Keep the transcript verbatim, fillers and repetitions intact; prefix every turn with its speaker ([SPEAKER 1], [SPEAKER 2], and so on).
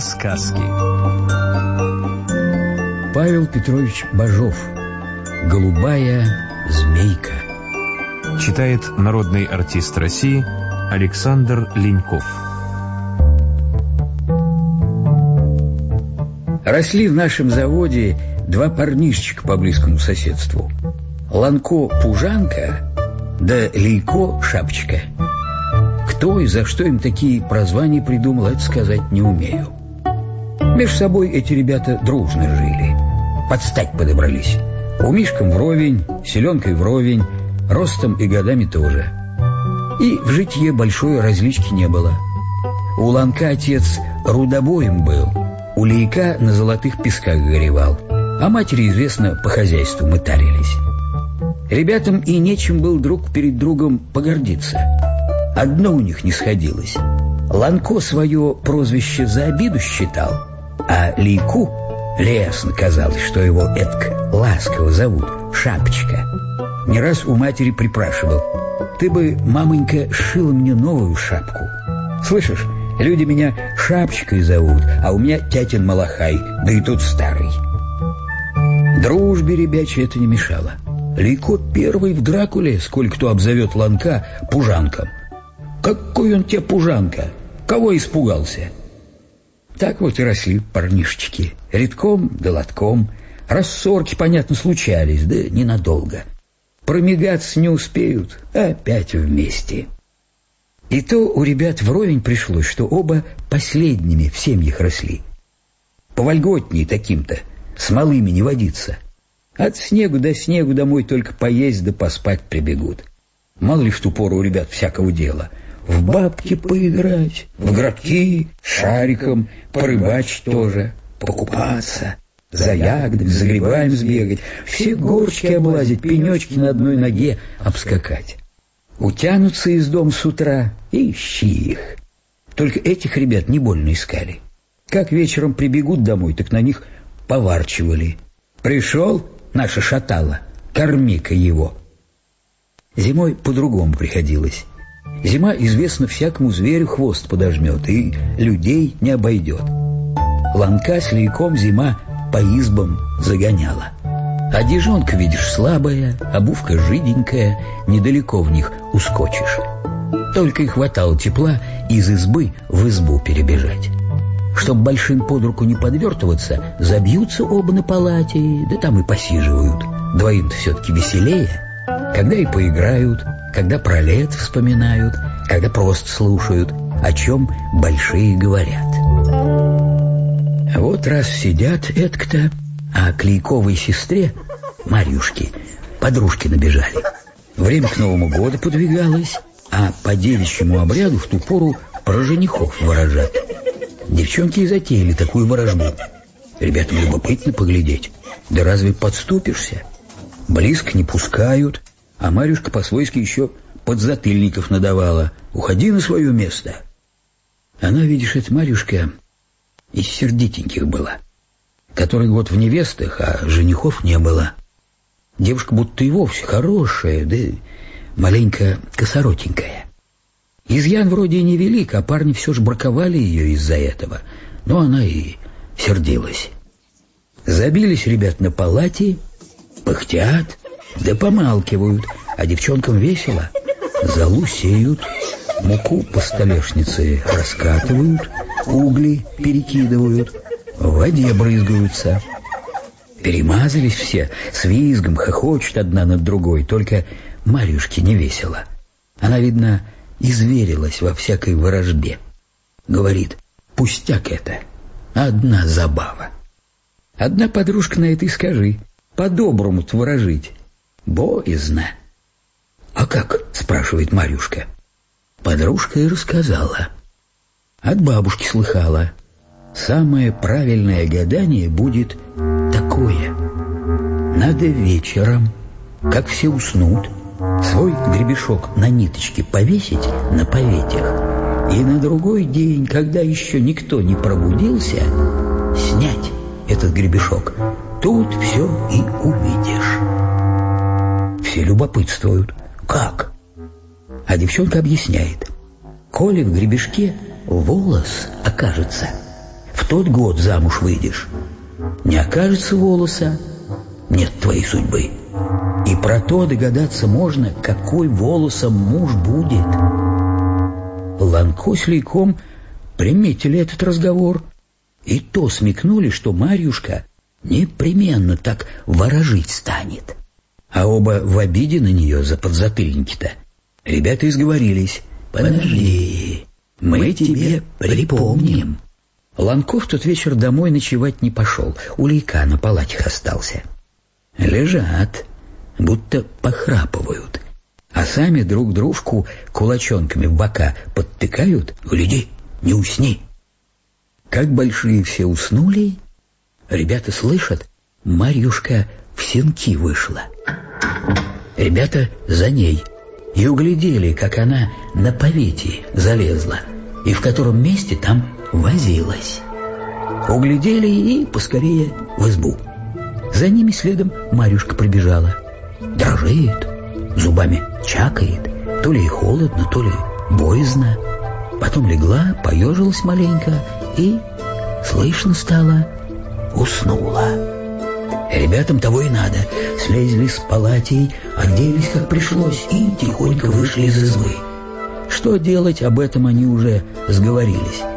[SPEAKER 1] сказки.
[SPEAKER 2] Павел Петрович Бажов. «Голубая змейка».
[SPEAKER 1] Читает народный артист России Александр Леньков.
[SPEAKER 2] Росли в нашем заводе два парнишечка по близкому соседству. Ланко Пужанка, да Лейко Шапочка. Кто и за что им такие прозвания придумал, это сказать не умею. Между собой эти ребята дружно жили. Под стать подобрались. Умишком вровень, селенкой вровень, ростом и годами тоже. И в житье большой различки не было. У Ланка отец рудобоем был, у Лейка на золотых песках горевал, а матери, известно, по хозяйству мытарились. Ребятам и нечем был друг перед другом погордиться. Одно у них не сходилось. Ланко свое прозвище за обиду считал, а Лейку лестно казалось, что его этак ласково зовут Шапочка. Не раз у матери припрашивал: «Ты бы, мамонька, сшила мне новую шапку. Слышишь, люди меня Шапочкой зовут, а у меня тятин Малахай, да и тут старый». Дружбе ребячей это не мешало. Лейко первый в Дракуле, сколь кто обзовет Ланка Пужанком. «Какой он тебе Пужанка? Кого испугался?» Так вот и росли парнишечки. Редком да лотком. Рассорки, понятно, случались, да ненадолго. Промигаться не успеют, опять вместе. И то у ребят вровень пришлось, что оба последними в семьях росли. Повольготней таким-то, с малыми не водиться. От снегу до снегу домой только поесть да поспать прибегут. Мало ли в ту пору у ребят всякого дела. В бабки поиграть, в городки, шариком, порыбачить тоже, покупаться, за ягодами, за грибами сбегать, все горочки облазить, пенечки на одной ноге обскакать. Утянутся из дома с утра и ищи их. Только этих ребят не больно искали. Как вечером прибегут домой, так на них поварчивали. «Пришел, наша шатала, корми-ка его». Зимой по-другому приходилось. Зима, известно, всякому зверю хвост подожмет и людей не обойдет. Ланка с Лейком зима по избам загоняла. Одежонка, видишь, слабая, обувка жиденькая, недалеко в них ускочишь. Только и хватало тепла из избы в избу перебежать. Чтоб большим под руку не подвертываться, забьются оба на палате, да там и посиживают. Двоим-то все-таки веселее, когда и поиграют, когда про лет вспоминают, когда просто слушают, о чем большие говорят. А вот раз сидят этак-то, а к Лейковой сестре, Марьюшке, подружки набежали. Время к Новому году подвигалось, а по девичьему обряду в ту пору про женихов ворожат. Девчонки и затеяли такую ворожбу. Ребятам любопытно поглядеть. Да разве подступишься? Близко не пускают, а Марьюшка по-свойски еще подзатыльников надавала. «Уходи на свое место». Она, видишь, эта Марьюшка из сердитеньких была, который год в невестах, а женихов не было. Девушка будто и вовсе хорошая, да маленько косоротенькая. Изъян вроде и невелик, а парни все ж браковали ее из-за этого. Но она и сердилась. Забились ребят на палате, пыхтят, да помалкивают, а девчонкам весело. Золу сеют, муку по столешнице раскатывают, угли перекидывают, в воде брызгаются. Перемазались все, с визгом хохочут одна над другой, только Марьюшке не весело. Она, видно, изверилась во всякой ворожбе. Говорит: пустяк это, одна забава. Одна подружка на это и скажи: по-доброму-то ворожить боязно. «А как?» — спрашивает Марьюшка. Подружка и рассказала. От бабушки слыхала. Самое правильное гадание будет такое: надо вечером, как все уснут, свой гребешок на ниточке повесить на поветях, и на другой день, когда еще никто не пробудился, снять этот гребешок. Тут все и увидишь. Все любопытствуют. Как? А девчонка объясняет. Коли в гребешке волос окажется, в в тот год замуж выйдешь. Не окажется волоса, нет твоей судьбы. И про то догадаться можно, какой волосом муж будет. Ланко с Лейком приметили этот разговор, и то смекнули, что Марьюшка непременно так ворожить станет. А оба в обиде на нее за подзатыльники-то. Ребята изговорились. «Подожди, мы тебе припомним». Ланко в тот вечер домой ночевать не пошел, у Лейка на палатях остался. Лежат, будто похрапывают, а сами друг дружку кулачонками в бока подтыкают. «Гляди, не усни». Как большие все уснули, ребята слышат, Марьюшка в сенки вышла. Ребята за ней и углядели, как она на повете залезла, и в котором месте там возилась. Углядели и поскорее в избу. За ними следом Марьюшка прибежала. Дрожит, зубами чакает, то ли холодно, то ли боязно. Потом легла, поежилась маленько и, слышно стало, уснула. Ребятам того и надо. Слезли с палатей, оделись как пришлось и тихонько вышли из избы. Что делать, об этом они уже сговорились.